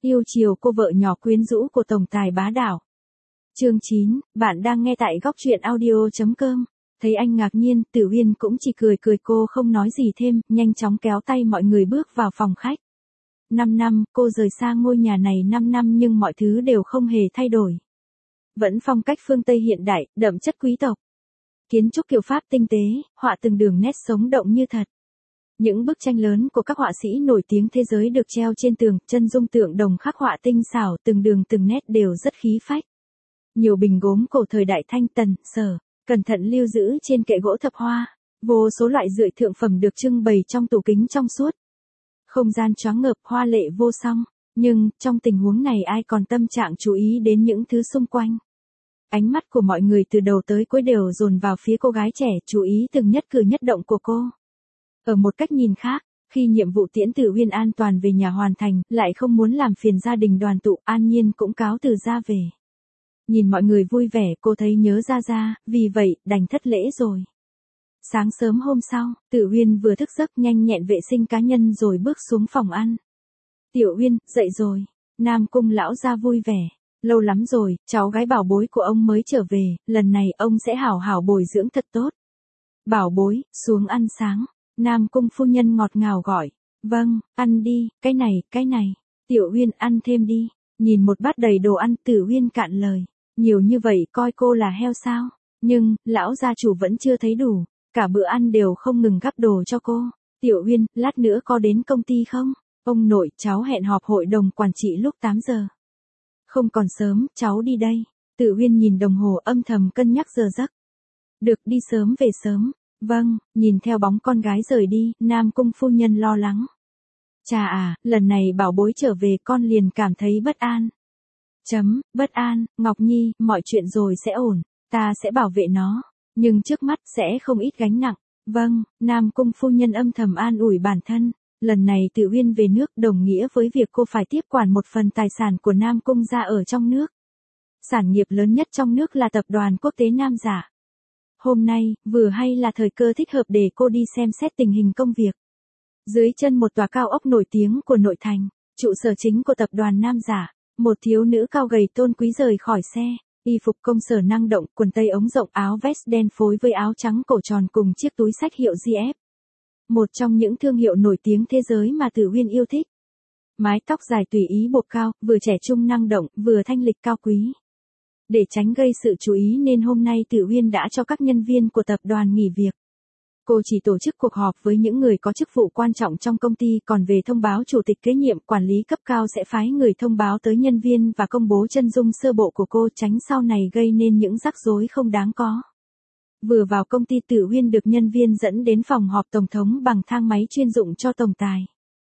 Yêu chiều cô vợ nhỏ quyến rũ của tổng tài bá đạo. Chương 9, bạn đang nghe tại góc truyện audio.com. Thấy anh ngạc nhiên, Tử Uyên cũng chỉ cười cười, cô không nói gì thêm, nhanh chóng kéo tay mọi người bước vào phòng khách. 5 năm, cô rời xa ngôi nhà này 5 năm nhưng mọi thứ đều không hề thay đổi. Vẫn phong cách phương Tây hiện đại, đậm chất quý tộc. Kiến trúc kiểu Pháp tinh tế, họa từng đường nét sống động như thật. Những bức tranh lớn của các họa sĩ nổi tiếng thế giới được treo trên tường, chân dung tượng đồng khắc họa tinh xảo, từng đường từng nét đều rất khí phách. Nhiều bình gốm cổ thời đại Thanh Tần, Sở, cẩn thận lưu giữ trên kệ gỗ thập hoa. Vô số loại rượi thượng phẩm được trưng bày trong tủ kính trong suốt. Không gian choáng ngợp, hoa lệ vô song. Nhưng, trong tình huống này ai còn tâm trạng chú ý đến những thứ xung quanh. Ánh mắt của mọi người từ đầu tới cuối đều dồn vào phía cô gái trẻ, chú ý từng nhất cử nhất động của cô. Ở một cách nhìn khác, khi nhiệm vụ tiễn Tử Uyên an toàn về nhà hoàn thành, lại không muốn làm phiền gia đình đoàn tụ, An Nhiên cũng cáo từ ra về. Nhìn mọi người vui vẻ, cô thấy nhớ Gia, vì vậy, đành thất lễ rồi. Sáng sớm hôm sau, Tử Uyên vừa thức giấc nhanh nhẹn vệ sinh cá nhân rồi bước xuống phòng ăn. Tiểu Uyên, dậy rồi. Nam Cung lão gia vui vẻ. Lâu lắm rồi, cháu gái bảo bối của ông mới trở về, lần này ông sẽ hảo hảo bồi dưỡng thật tốt. Bảo bối, xuống ăn sáng. Nam Cung phu nhân ngọt ngào gọi. Vâng, ăn đi, cái này. Tiểu Uyên ăn thêm đi. Nhìn một bát đầy đồ ăn, Tử Uyên cạn lời. Nhiều như vậy coi cô là heo sao? Nhưng, lão gia chủ vẫn chưa thấy đủ. Cả bữa ăn đều không ngừng gắp đồ cho cô. Tiểu Uyên, lát nữa có đến công ty không? Ông nội, cháu hẹn họp hội đồng quản trị lúc 8 giờ. Không còn sớm, cháu đi đây. Tử Uyên nhìn đồng hồ âm thầm cân nhắc giờ giấc. Được, đi sớm về sớm. Vâng, nhìn theo bóng con gái rời đi, Nam Cung phu nhân lo lắng. Chà à, lần này bảo bối trở về con liền cảm thấy bất an. Bất an, Ngọc Nhi, mọi chuyện rồi sẽ ổn, ta sẽ bảo vệ nó. Nhưng trước mắt sẽ không ít gánh nặng. Vâng, Nam Cung phu nhân âm thầm an ủi bản thân. Lần này Tử Uyên về nước đồng nghĩa với việc cô phải tiếp quản một phần tài sản của Nam Cung gia ở trong nước. Sản nghiệp lớn nhất trong nước là tập đoàn quốc tế Nam Giả. Hôm nay, vừa hay là thời cơ thích hợp để cô đi xem xét tình hình công việc. Dưới chân một tòa cao ốc nổi tiếng của nội thành, trụ sở chính của tập đoàn Nam Giả, một thiếu nữ cao gầy tôn quý rời khỏi xe. Y phục công sở năng động, quần tây ống rộng, áo vest đen phối với áo trắng cổ tròn cùng chiếc túi xách hiệu GF. Một trong những thương hiệu nổi tiếng thế giới mà Tử Uyên yêu thích. Mái tóc dài tùy ý buộc cao, vừa trẻ trung năng động, vừa thanh lịch cao quý. Để tránh gây sự chú ý nên hôm nay Tử Uyên đã cho các nhân viên của tập đoàn nghỉ việc. Cô chỉ tổ chức cuộc họp với những người có chức vụ quan trọng trong công ty, còn về thông báo chủ tịch kế nhiệm, quản lý cấp cao sẽ phái người thông báo tới nhân viên và công bố chân dung sơ bộ của cô, tránh sau này gây nên những rắc rối không đáng có. Vừa vào công ty, Tử Uyên được nhân viên dẫn đến phòng họp tổng thống bằng thang máy chuyên dụng cho tổng tài.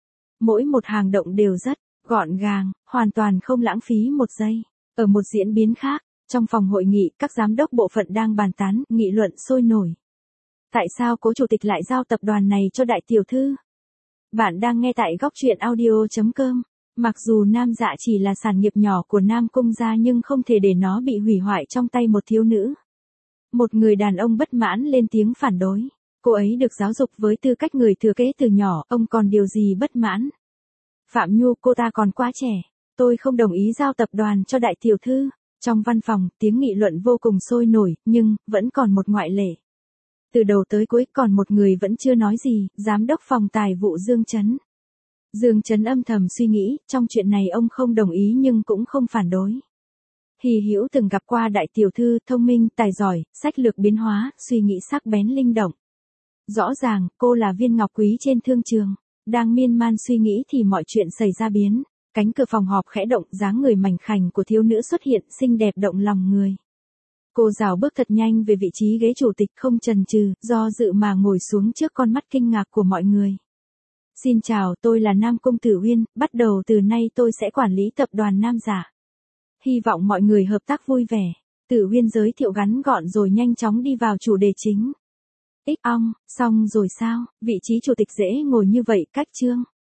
Mỗi một hàng động đều rất gọn gàng, hoàn toàn không lãng phí một giây. Ở một diễn biến khác, trong phòng hội nghị, các giám đốc bộ phận đang bàn tán, nghị luận sôi nổi. Tại sao cố chủ tịch lại giao tập đoàn này cho đại tiểu thư? Bạn đang nghe tại góc truyện audio.com. Mặc dù Nam Dạ chỉ là sản nghiệp nhỏ của Nam Cung gia nhưng không thể để nó bị hủy hoại trong tay một thiếu nữ. Một người đàn ông bất mãn lên tiếng phản đối. Cô ấy được giáo dục với tư cách người thừa kế từ nhỏ, ông còn điều gì bất mãn? Phạm Nhu, cô ta còn quá trẻ. Tôi không đồng ý giao tập đoàn cho đại tiểu thư. Trong văn phòng, tiếng nghị luận vô cùng sôi nổi, nhưng, vẫn còn một ngoại lệ. Từ đầu tới cuối còn một người vẫn chưa nói gì, giám đốc phòng tài vụ Dương Chấn. Dương Chấn âm thầm suy nghĩ, trong chuyện này ông không đồng ý nhưng cũng không phản đối. Hy hữu từng gặp qua đại tiểu thư, thông minh, tài giỏi, sách lược biến hóa, suy nghĩ sắc bén linh động. Rõ ràng, cô là viên ngọc quý trên thương trường. Đang miên man suy nghĩ thì mọi chuyện xảy ra biến. Cánh cửa phòng họp khẽ động, dáng người mảnh khảnh của thiếu nữ xuất hiện, xinh đẹp động lòng người. Cô rảo bước thật nhanh về vị trí ghế chủ tịch, không chần chừ, do dự mà ngồi xuống trước con mắt kinh ngạc của mọi người. Xin chào, tôi là Nam Cung Tử Uyên, bắt đầu từ nay tôi sẽ quản lý tập đoàn Nam Giả. Hy vọng mọi người hợp tác vui vẻ. Tử Uyên giới thiệu ngắn gọn rồi nhanh chóng đi vào chủ đề chính. Xong rồi sao, vị trí chủ tịch dễ ngồi như vậy, cách chương.